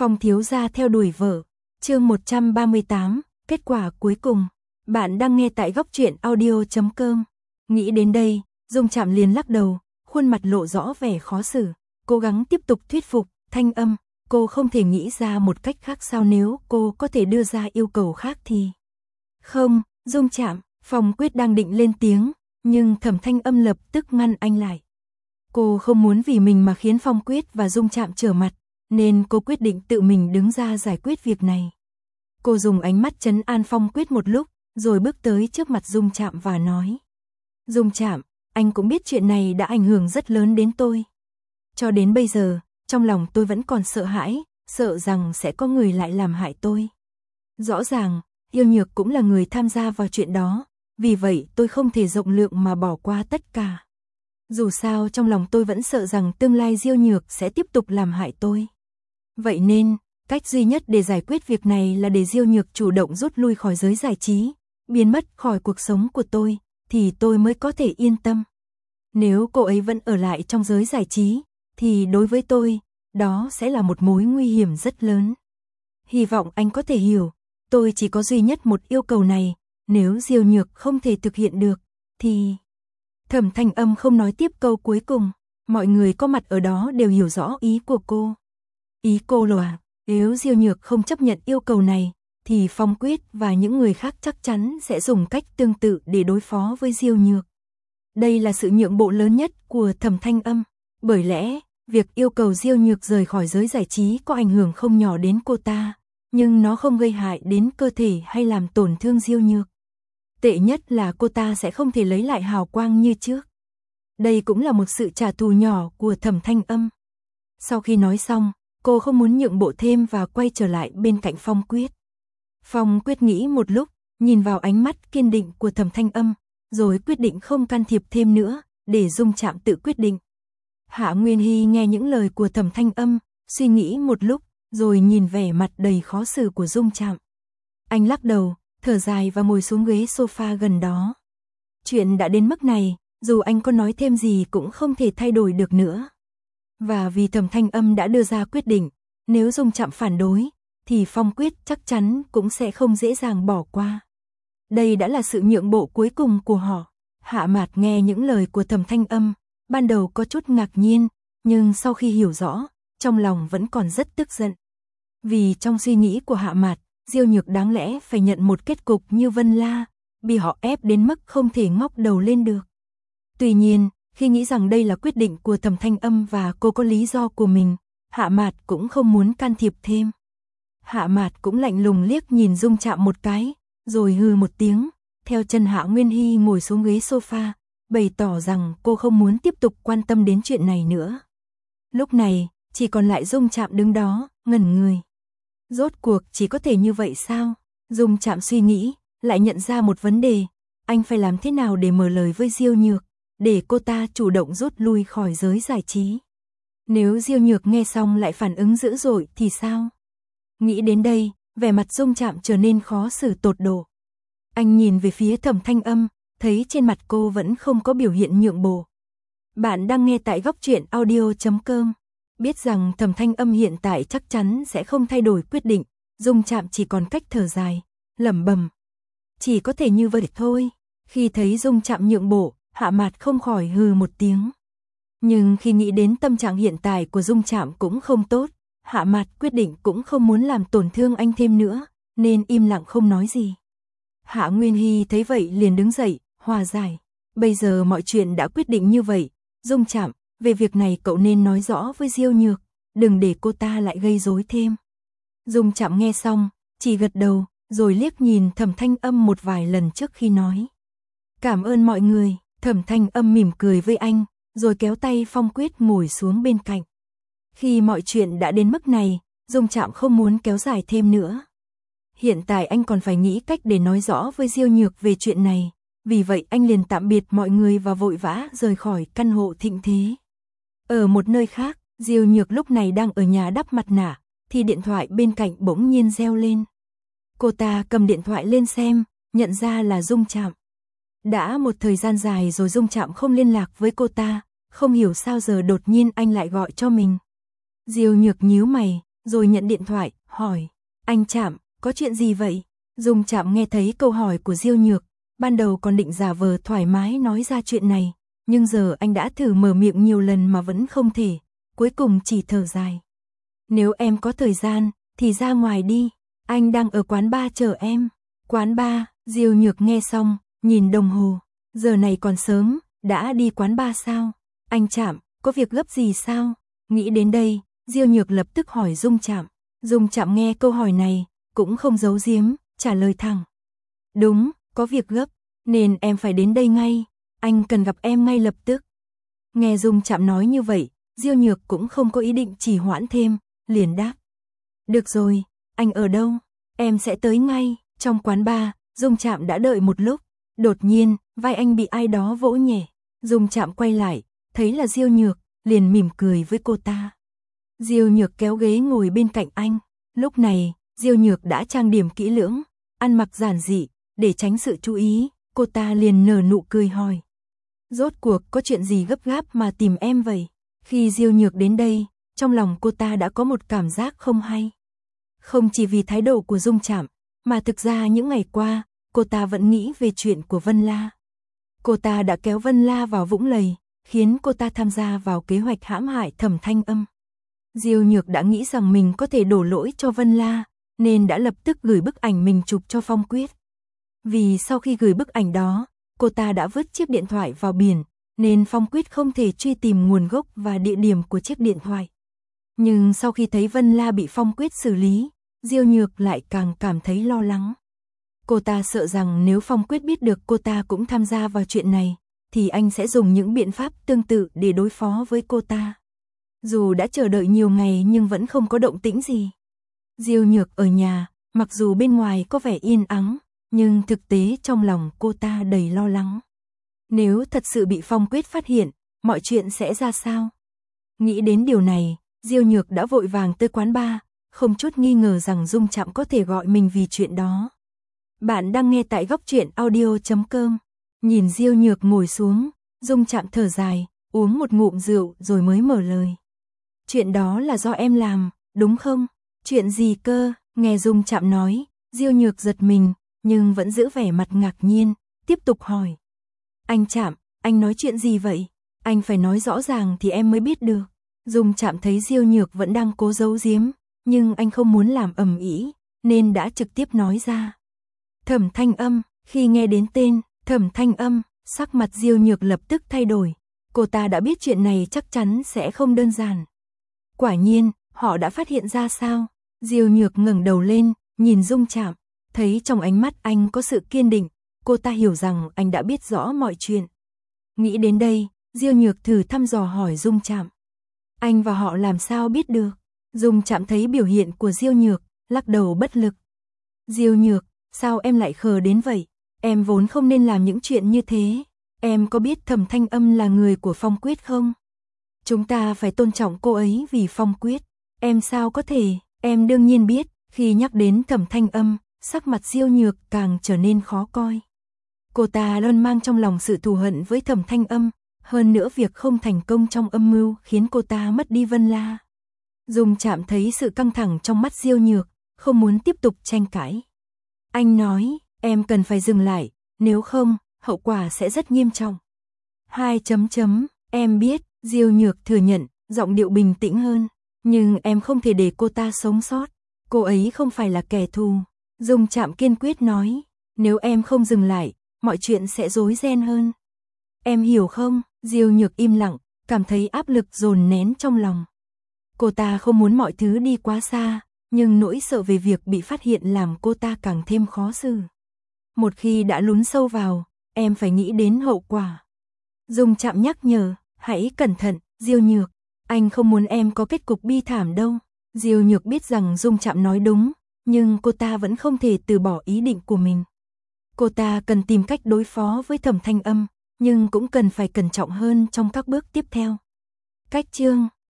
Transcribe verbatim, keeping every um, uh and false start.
Phong thiếu gia theo đuổi vợ. Chương một trăm ba mươi tám, kết quả cuối cùng. Bạn đang nghe tại góc truyện audio chấm com. Nghĩ đến đây, Dung Trạm liền lắc đầu, khuôn mặt lộ rõ vẻ khó xử, cố gắng tiếp tục thuyết phục, Thanh Âm, cô không thể nghĩ ra một cách khác sao, nếu cô có thể đưa ra yêu cầu khác thì. Không, Dung Trạm, Phong Quyết đang định lên tiếng, nhưng Thẩm Thanh Âm lập tức ngăn anh lại. Cô không muốn vì mình mà khiến Phong Quyết và Dung Trạm trở mặt, nên cô quyết định tự mình đứng ra giải quyết việc này. Cô dùng ánh mắt trấn an Phong Quyết một lúc, rồi bước tới trước mặt Dung Trạm và nói. Dung Trạm, anh cũng biết chuyện này đã ảnh hưởng rất lớn đến tôi. Cho đến bây giờ, trong lòng tôi vẫn còn sợ hãi, sợ rằng sẽ có người lại làm hại tôi. Rõ ràng, Yêu Nhược cũng là người tham gia vào chuyện đó, vì vậy tôi không thể rộng lượng mà bỏ qua tất cả. Dù sao trong lòng tôi vẫn sợ rằng tương lai Diêu Nhược sẽ tiếp tục làm hại tôi. Vậy nên, cách duy nhất để giải quyết việc này là để Diêu Nhược chủ động rút lui khỏi giới giải trí, biến mất khỏi cuộc sống của tôi, thì tôi mới có thể yên tâm. Nếu cô ấy vẫn ở lại trong giới giải trí, thì đối với tôi, đó sẽ là một mối nguy hiểm rất lớn. Hy vọng anh có thể hiểu, tôi chỉ có duy nhất một yêu cầu này, nếu Diêu Nhược không thể thực hiện được, thì... Thẩm Thanh Âm không nói tiếp câu cuối cùng, mọi người có mặt ở đó đều hiểu rõ ý của cô. Ý cô là, nếu Diêu Nhược không chấp nhận yêu cầu này, thì Phong Quyết và những người khác chắc chắn sẽ dùng cách tương tự để đối phó với Diêu Nhược. Đây là sự nhượng bộ lớn nhất của Thẩm Thanh Âm, bởi lẽ, việc yêu cầu Diêu Nhược rời khỏi giới giải trí có ảnh hưởng không nhỏ đến cô ta, nhưng nó không gây hại đến cơ thể hay làm tổn thương Diêu Nhược. Tệ nhất là cô ta sẽ không thể lấy lại hào quang như trước. Đây cũng là một sự trả thù nhỏ của Thẩm Thanh Âm. Sau khi nói xong, cô không muốn nhượng bộ thêm và quay trở lại bên cạnh Phong Quyết. Phong Quyết nghĩ một lúc, nhìn vào ánh mắt kiên định của Thẩm Thanh Âm, rồi quyết định không can thiệp thêm nữa, để Dung Trạm tự quyết định. Hạ Nguyên Hy nghe những lời của Thẩm Thanh Âm, suy nghĩ một lúc, rồi nhìn vẻ mặt đầy khó xử của Dung Trạm. Anh lắc đầu, thở dài và ngồi xuống ghế sofa gần đó. Chuyện đã đến mức này, dù anh có nói thêm gì cũng không thể thay đổi được nữa. Và vì Thẩm Thanh Âm đã đưa ra quyết định, nếu Dung Trạm phản đối, thì Phong Quyết chắc chắn cũng sẽ không dễ dàng bỏ qua. Đây đã là sự nhượng bộ cuối cùng của họ. Hạ Mạt nghe những lời của Thẩm Thanh Âm, ban đầu có chút ngạc nhiên, nhưng sau khi hiểu rõ, trong lòng vẫn còn rất tức giận. Vì trong suy nghĩ của Hạ Mạt, Diêu Nhược đáng lẽ phải nhận một kết cục như Vân La, bị họ ép đến mức không thể ngóc đầu lên được. Tuy nhiên, khi nghĩ rằng đây là quyết định của Thẩm Thanh Âm và cô có lý do của mình, Hạ Mạt cũng không muốn can thiệp thêm. Hạ Mạt cũng lạnh lùng liếc nhìn Dung Trạm một cái, rồi hừ một tiếng, theo chân Hạ Nguyên Hy ngồi xuống ghế sofa, bày tỏ rằng cô không muốn tiếp tục quan tâm đến chuyện này nữa. Lúc này, chỉ còn lại Dung Trạm đứng đó, ngẩn người. Rốt cuộc chỉ có thể như vậy sao? Dung Trạm suy nghĩ, lại nhận ra một vấn đề, anh phải làm thế nào để mở lời với Diêu Nhược, để cô ta chủ động rút lui khỏi giới giải trí. Nếu Diêu Nhược nghe xong lại phản ứng dữ dội thì sao? Nghĩ đến đây, vẻ mặt Dung Trạm trở nên khó xử tột độ. Anh nhìn về phía Thẩm Thanh Âm, thấy trên mặt cô vẫn không có biểu hiện nhượng bộ. Bạn đang nghe tại góc truyện audio chấm com. Biết rằng Thẩm Thanh Âm hiện tại chắc chắn sẽ không thay đổi quyết định, Dung Trạm chỉ còn cách thở dài, lẩm bẩm. Chỉ có thể như vậy thôi. Khi thấy Dung Trạm nhượng bộ, Hạ Mạt không khỏi hừ một tiếng. Nhưng khi nghĩ đến tâm trạng hiện tại của Dung Trạm cũng không tốt, Hạ Mạt quyết định cũng không muốn làm tổn thương anh thêm nữa, nên im lặng không nói gì. Hạ Nguyên Hy thấy vậy liền đứng dậy, hòa giải. Bây giờ mọi chuyện đã quyết định như vậy, Dung Trạm, về việc này cậu nên nói rõ với Diêu Nhược, đừng để cô ta lại gây rối thêm. Dung Trạm nghe xong, chỉ gật đầu, rồi liếc nhìn Thẩm Thanh Âm một vài lần trước khi nói. Cảm ơn mọi người. Thẩm Thanh Âm mỉm cười với anh, rồi kéo tay Phong Quyết ngồi xuống bên cạnh. Khi mọi chuyện đã đến mức này, Dung Trạm không muốn kéo dài thêm nữa. Hiện tại anh còn phải nghĩ cách để nói rõ với Diêu Nhược về chuyện này, vì vậy anh liền tạm biệt mọi người và vội vã rời khỏi căn hộ thịnh thế. Ở một nơi khác, Diêu Nhược lúc này đang ở nhà đắp mặt nạ, thì điện thoại bên cạnh bỗng nhiên reo lên. Cô ta cầm điện thoại lên xem, nhận ra là Dung Trạm. Đã một thời gian dài rồi Dung Trạm không liên lạc với cô ta, không hiểu sao giờ đột nhiên anh lại gọi cho mình. Diêu Nhược nhíu mày, rồi nhận điện thoại, hỏi, anh Trạm, có chuyện gì vậy? Dung Trạm nghe thấy câu hỏi của Diêu Nhược, ban đầu còn định giả vờ thoải mái nói ra chuyện này, nhưng giờ anh đã thử mở miệng nhiều lần mà vẫn không thể, cuối cùng chỉ thở dài. Nếu em có thời gian, thì ra ngoài đi, anh đang ở quán bar chờ em. Quán bar, Diêu Nhược nghe xong, nhìn đồng hồ, giờ này còn sớm, đã đi quán bar sao? Anh Trạm, có việc gấp gì sao? Nghĩ đến đây, Diêu Nhược lập tức hỏi Dung Trạm. Dung Trạm nghe câu hỏi này, cũng không giấu giếm, trả lời thẳng. Đúng, có việc gấp, nên em phải đến đây ngay, anh cần gặp em ngay lập tức. Nghe Dung Trạm nói như vậy, Diêu Nhược cũng không có ý định trì hoãn thêm, liền đáp. Được rồi, anh ở đâu? Em sẽ tới ngay. Trong quán bar, Dung Trạm đã đợi một lúc, đột nhiên, vai anh bị ai đó vỗ nhẹ. Dung Trạm quay lại, thấy là Diêu Nhược, liền mỉm cười với cô ta. Diêu Nhược kéo ghế ngồi bên cạnh anh, lúc này, Diêu Nhược đã trang điểm kỹ lưỡng, ăn mặc giản dị, để tránh sự chú ý, cô ta liền nở nụ cười hỏi. Rốt cuộc có chuyện gì gấp gáp mà tìm em vậy? Khi Diêu Nhược đến đây, trong lòng cô ta đã có một cảm giác không hay. Không chỉ vì thái độ của Dung Trạm, mà thực ra những ngày qua, cô ta vẫn nghĩ về chuyện của Vân La. Cô ta đã kéo Vân La vào vũng lầy, khiến cô ta tham gia vào kế hoạch hãm hại Thẩm Thanh Âm. Diêu Nhược đã nghĩ rằng mình có thể đổ lỗi cho Vân La, nên đã lập tức gửi bức ảnh mình chụp cho Phong Quyết. Vì sau khi gửi bức ảnh đó, cô ta đã vứt chiếc điện thoại vào biển, nên Phong Quyết không thể truy tìm nguồn gốc và địa điểm của chiếc điện thoại. Nhưng sau khi thấy Vân La bị Phong Quyết xử lý, Diêu Nhược lại càng cảm thấy lo lắng. Cô ta sợ rằng nếu Phong Quyết biết được cô ta cũng tham gia vào chuyện này, thì anh sẽ dùng những biện pháp tương tự để đối phó với cô ta. Dù đã chờ đợi nhiều ngày nhưng vẫn không có động tĩnh gì. Diêu Nhược ở nhà, mặc dù bên ngoài có vẻ yên ắng, nhưng thực tế trong lòng cô ta đầy lo lắng. Nếu thật sự bị Phong Quyết phát hiện, mọi chuyện sẽ ra sao? Nghĩ đến điều này, Diêu Nhược đã vội vàng tới quán bar, không chút nghi ngờ rằng Dung Trạm có thể gọi mình vì chuyện đó. Bạn đang nghe tại góc truyện audio chấm com. Nhìn Diêu Nhược ngồi xuống, Dung Trạm thở dài, uống một ngụm rượu rồi mới mở lời. Chuyện đó là do em làm, đúng không? Chuyện gì cơ? Nghe Dung Trạm nói, Diêu Nhược giật mình, nhưng vẫn giữ vẻ mặt ngạc nhiên, tiếp tục hỏi. Anh Trạm, anh nói chuyện gì vậy? Anh phải nói rõ ràng thì em mới biết được. Dung Trạm thấy Diêu Nhược vẫn đang cố giấu giếm, nhưng anh không muốn làm ầm ĩ, nên đã trực tiếp nói ra. Thẩm Thanh Âm. Khi nghe đến tên Thẩm Thanh Âm, sắc mặt Diêu Nhược lập tức thay đổi. Cô ta đã biết chuyện này chắc chắn sẽ không đơn giản. Quả nhiên, họ đã phát hiện ra sao? Diêu Nhược ngẩng đầu lên, nhìn Dung Trạm, thấy trong ánh mắt anh có sự kiên định, cô ta hiểu rằng anh đã biết rõ mọi chuyện. Nghĩ đến đây, Diêu Nhược thử thăm dò hỏi Dung Trạm. Anh và họ làm sao biết được? Dung Trạm thấy biểu hiện của Diêu Nhược, lắc đầu bất lực. Diêu Nhược, sao em lại khờ đến vậy? Em vốn không nên làm những chuyện như thế. Em có biết Thẩm Thanh Âm là người của Phong Quyết không? Chúng ta phải tôn trọng cô ấy vì Phong Quyết. Em sao có thể? Em đương nhiên biết. Khi nhắc đến Thẩm Thanh Âm, sắc mặt Diêu Nhược càng trở nên khó coi. Cô ta luôn mang trong lòng sự thù hận với Thẩm Thanh Âm, hơn nữa việc không thành công trong âm mưu khiến cô ta mất đi Vân La. Dung Trạm thấy sự căng thẳng trong mắt Diêu Nhược, không muốn tiếp tục tranh cãi. Anh nói, em cần phải dừng lại, nếu không, hậu quả sẽ rất nghiêm trọng. Hai chấm chấm, em biết, Diêu Nhược thừa nhận, giọng điệu bình tĩnh hơn, nhưng em không thể để cô ta sống sót, cô ấy không phải là kẻ thù. Dung Trạm kiên quyết nói, nếu em không dừng lại, mọi chuyện sẽ rối ren hơn. Em hiểu không? Diêu Nhược im lặng, cảm thấy áp lực dồn nén trong lòng. Cô ta không muốn mọi thứ đi quá xa, nhưng nỗi sợ về việc bị phát hiện làm cô ta càng thêm khó xử. Một khi đã lún sâu vào, em phải nghĩ đến hậu quả. Dung Trạm nhắc nhở, hãy cẩn thận, Diêu Nhược, anh không muốn em có kết cục bi thảm đâu. Diêu Nhược biết rằng Dung Trạm nói đúng, nhưng cô ta vẫn không thể từ bỏ ý định của mình. Cô ta cần tìm cách đối phó với Thẩm Thanh Âm, nhưng cũng cần phải cẩn trọng hơn trong các bước tiếp theo. Cách chương